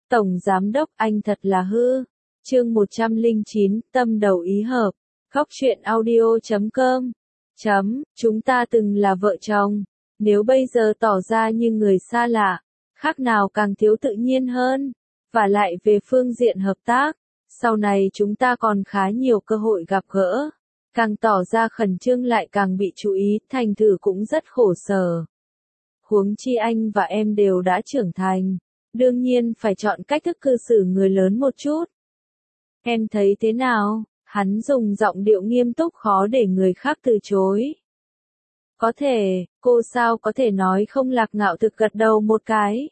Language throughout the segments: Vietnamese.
Tổng Giám đốc anh thật là hư. Chương 109, tâm đầu ý hợp. Góc truyện audio.com. Chúng ta từng là vợ chồng. Nếu bây giờ tỏ ra như người xa lạ, khác nào càng thiếu tự nhiên hơn. Và lại về phương diện hợp tác, sau này chúng ta còn khá nhiều cơ hội gặp gỡ. Càng tỏ ra khẩn trương lại càng bị chú ý, thành thử cũng rất khổ sở. Huống chi anh và em đều đã trưởng thành, đương nhiên phải chọn cách thức cư xử người lớn một chút. Em thấy thế nào? Hắn dùng giọng điệu nghiêm túc khó để người khác từ chối. Có thể, cô sao có thể nói không? Lạc Ngạo Thực gật đầu một cái.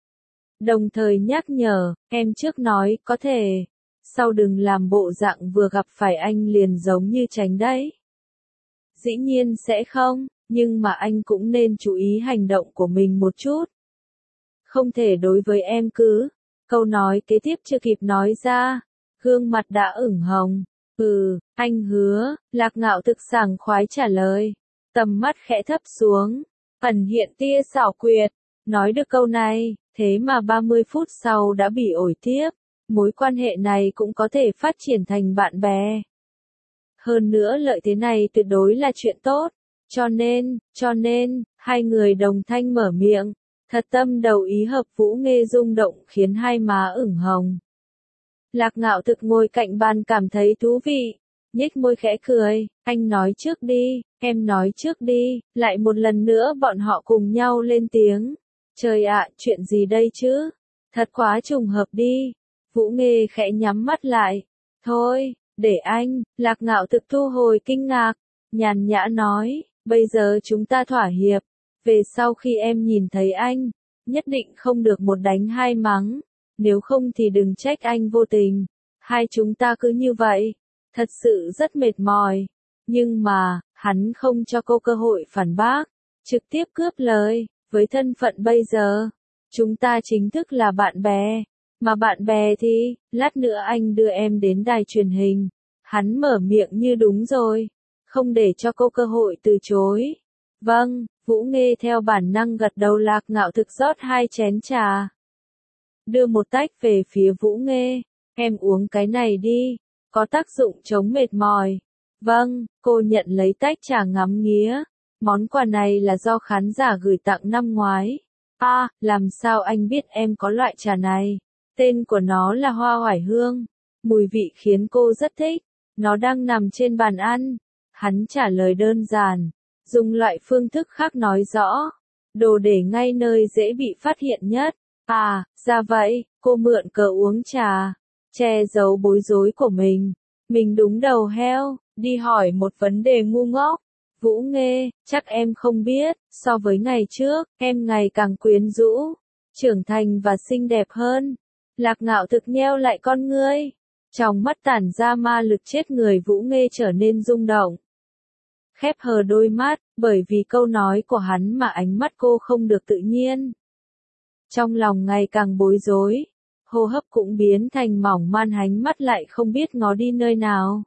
Đồng thời nhắc nhở, em trước nói, có thể. Sau đừng làm bộ dạng vừa gặp phải anh liền giống như tránh đấy. Dĩ nhiên sẽ không, nhưng mà anh cũng nên chú ý hành động của mình một chút. Không thể đối với em cứ. Câu nói kế tiếp chưa kịp nói ra, gương mặt đã ửng hồng. Anh hứa, Lạc Ngạo Thực sảng khoái trả lời. Tầm mắt khẽ thấp xuống, ẩn hiện tia xảo quyệt. Nói được câu này, thế mà 30 phút sau đã bị ổi tiếp. Mối quan hệ này cũng có thể phát triển thành bạn bè. Hơn nữa lợi thế này tuyệt đối là chuyện tốt. Cho nên, hai người đồng thanh mở miệng. Thật tâm đầu ý hợp. Vũ Nghê rung động khiến hai má ửng hồng. Lạc Ngạo Thực ngồi cạnh bàn cảm thấy thú vị. Nhếch môi khẽ cười, anh nói trước đi, em nói trước đi. Lại một lần nữa bọn họ cùng nhau lên tiếng. Trời ạ, chuyện gì đây chứ? Thật quá trùng hợp đi. Vũ Nghê khẽ nhắm mắt lại. Thôi, để anh. Lạc Ngạo Thực thu hồi kinh ngạc, nhàn nhã nói, bây giờ chúng ta thỏa hiệp. Về sau khi em nhìn thấy anh, nhất định không được một đánh hai mắng. Nếu không thì đừng trách anh vô tình. Hai chúng ta cứ như vậy. Thật sự rất mệt mỏi. Nhưng mà, hắn không cho cô cơ hội phản bác. Trực tiếp cướp lời. Với thân phận bây giờ, chúng ta chính thức là bạn bè. Mà bạn bè thì, lát nữa anh đưa em đến đài truyền hình. Hắn mở miệng như đúng rồi. Không để cho cô cơ hội từ chối. Vâng, Vũ Nghê theo bản năng gật đầu. Lạc Ngạo Thực rót 2 chén trà. Đưa một tách về phía Vũ Nghê. Em uống cái này đi. Có tác dụng chống mệt mỏi. Vâng, cô nhận lấy tách trà ngắm nghía. Món quà này là do khán giả gửi tặng năm ngoái. Làm sao anh biết em có loại trà này? Tên của nó là hoa oải hương. Mùi vị khiến cô rất thích. Nó đang nằm trên bàn ăn. Hắn trả lời đơn giản. Dùng loại phương thức khác nói rõ. Đồ để ngay nơi dễ bị phát hiện nhất. Ra vậy, cô mượn cớ uống trà. Che giấu bối rối của mình. Mình đúng đầu heo, đi hỏi một vấn đề ngu ngốc. Vũ Nghê, chắc em không biết, so với ngày trước, em ngày càng quyến rũ, trưởng thành và xinh đẹp hơn. Lạc Ngạo Thực nheo lại con ngươi. Trong mắt tản ra ma lực chết người. Vũ Nghê trở nên rung động. Khép hờ đôi mắt, bởi vì câu nói của hắn mà ánh mắt cô không được tự nhiên. Trong lòng ngày càng bối rối, hô hấp cũng biến thành mỏng man, ánh mắt lại không biết ngó đi nơi nào.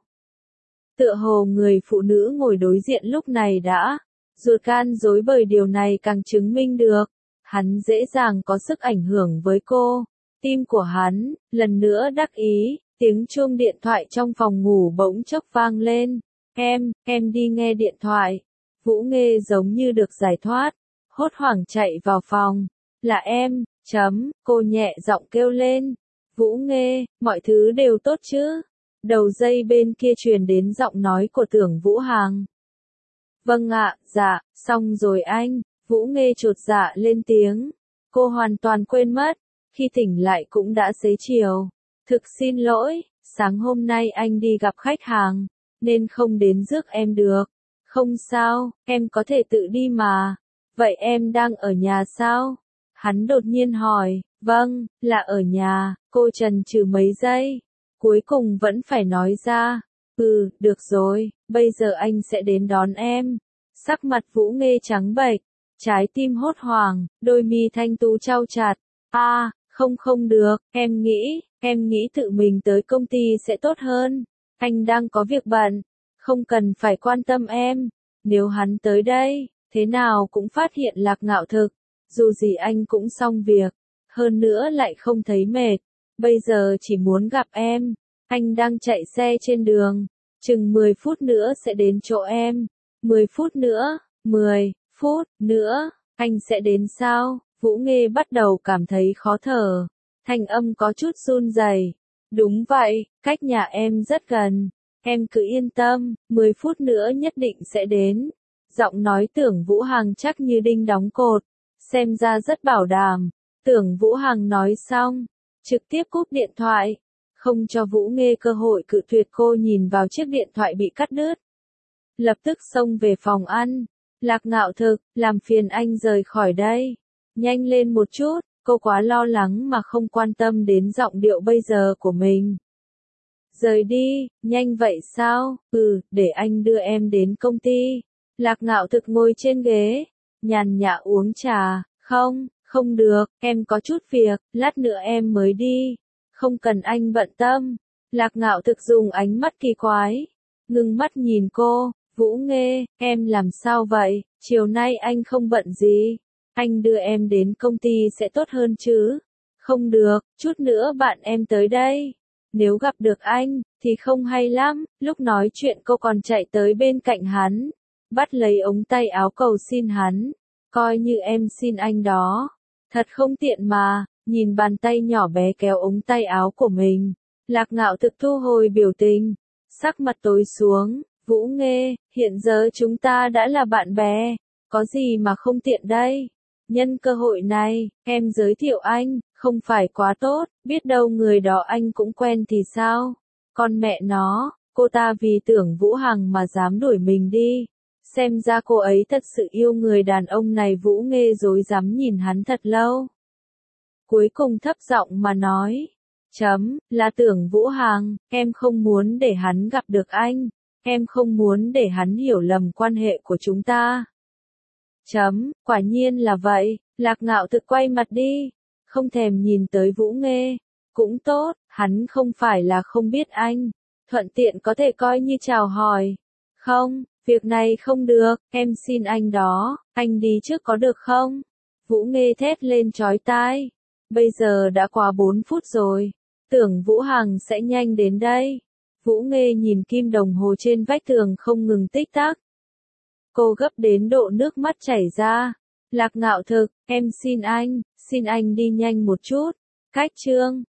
Tựa hồ người phụ nữ ngồi đối diện lúc này đã ruột gan rối, bởi điều này càng chứng minh được hắn dễ dàng có sức ảnh hưởng với cô. Tim của hắn lần nữa đắc ý. Tiếng chuông điện thoại trong phòng ngủ bỗng chốc vang lên. Em đi nghe điện thoại. Vũ Nghê giống như được giải thoát, hốt hoảng chạy vào phòng. Là em. Cô nhẹ giọng kêu lên. Vũ Nghê, mọi thứ đều tốt chứ? Đầu dây bên kia truyền đến giọng nói của Tưởng Vũ Hằng. Vâng ạ, dạ, xong rồi anh. Vũ Nghê chột dạ lên tiếng. Cô hoàn toàn quên mất. Khi tỉnh lại cũng đã xế chiều. Thực xin lỗi, sáng hôm nay anh đi gặp khách hàng, nên không đến rước em được. Không sao, em có thể tự đi mà. Vậy em đang ở nhà sao? Hắn đột nhiên hỏi. Vâng, là ở nhà. Cô chần chừ mấy giây, cuối cùng vẫn phải nói ra. Được rồi, bây giờ anh sẽ đến đón em. Sắc mặt Vũ Nghê trắng bệch, trái tim hốt hoảng, đôi mi thanh tú chau chặt. Không được, em nghĩ tự mình tới công ty sẽ tốt hơn. Anh đang có việc bận, không cần phải quan tâm em. Nếu hắn tới đây, thế nào cũng phát hiện Lạc Ngạo Thực. Dù gì anh cũng xong việc, hơn nữa lại không thấy mệt. Bây giờ chỉ muốn gặp em. Anh đang chạy xe trên đường. Chừng 10 phút nữa sẽ đến chỗ em. 10 phút nữa, 10 phút nữa, anh sẽ đến sao? Vũ Nghê bắt đầu cảm thấy khó thở. Thanh âm có chút run rẩy. Đúng vậy, cách nhà em rất gần. Em cứ yên tâm, 10 phút nữa nhất định sẽ đến. Giọng nói Tưởng Vũ Hằng chắc như đinh đóng cột. Xem ra rất bảo đảm. Tưởng Vũ Hằng nói xong, trực tiếp cúp điện thoại. Không cho Vũ Nghê cơ hội cự tuyệt, cô nhìn vào chiếc điện thoại bị cắt đứt. Lập tức xông về phòng ăn. Lạc Ngạo Thực, làm phiền anh rời khỏi đây. Nhanh lên một chút, cô quá lo lắng mà không quan tâm đến giọng điệu bây giờ của mình. Rời đi, nhanh vậy sao? Để anh đưa em đến công ty. Lạc Ngạo Thực ngồi trên ghế, nhàn nhã uống trà. Không được, em có chút việc, lát nữa em mới đi. Không cần anh bận tâm. Lạc Ngạo Thực dùng ánh mắt kỳ quái, ngưng mắt nhìn cô. Vũ Nghê, em làm sao vậy? Chiều nay anh không bận gì. Anh đưa em đến công ty sẽ tốt hơn chứ? Không được, chút nữa bạn em tới đây. Nếu gặp được anh, thì không hay lắm. Lúc nói chuyện cô còn chạy tới bên cạnh hắn, bắt lấy ống tay áo cầu xin hắn. Coi như em xin anh đó. Thật không tiện mà. Nhìn bàn tay nhỏ bé kéo ống tay áo của mình. Lạc Ngạo Thực thu hồi biểu tình. Sắc mặt tối xuống. Vũ Nghê, hiện giờ chúng ta đã là bạn bè. Có gì mà không tiện đây? Nhân cơ hội này, em giới thiệu anh, không phải quá tốt, biết đâu người đó anh cũng quen thì sao? Con mẹ nó, cô ta vì Tưởng Vũ Hằng mà dám đuổi mình đi. Xem ra cô ấy thật sự yêu người đàn ông này. Vũ Nghê rối rắm nhìn hắn thật lâu. Cuối cùng thấp giọng mà nói. Là Tưởng Vũ Hằng, em không muốn để hắn gặp được anh. Em không muốn để hắn hiểu lầm quan hệ của chúng ta. Quả nhiên là vậy. Lạc Ngạo Thực quay mặt đi. Không thèm nhìn tới Vũ Nghê. Cũng tốt, hắn không phải là không biết anh. Thuận tiện có thể coi như chào hỏi. Không, việc này không được, em xin anh đó. Anh đi trước có được không? Vũ Nghê thét lên chói tai. Bây giờ đã qua 4 phút rồi. Tưởng Vũ Hằng sẽ nhanh đến đây. Vũ Nghê nhìn kim đồng hồ trên vách tường không ngừng tích tắc. Cô gấp đến độ nước mắt chảy ra. Lạc Ngạo Thực, em xin anh đi nhanh một chút. Cách chương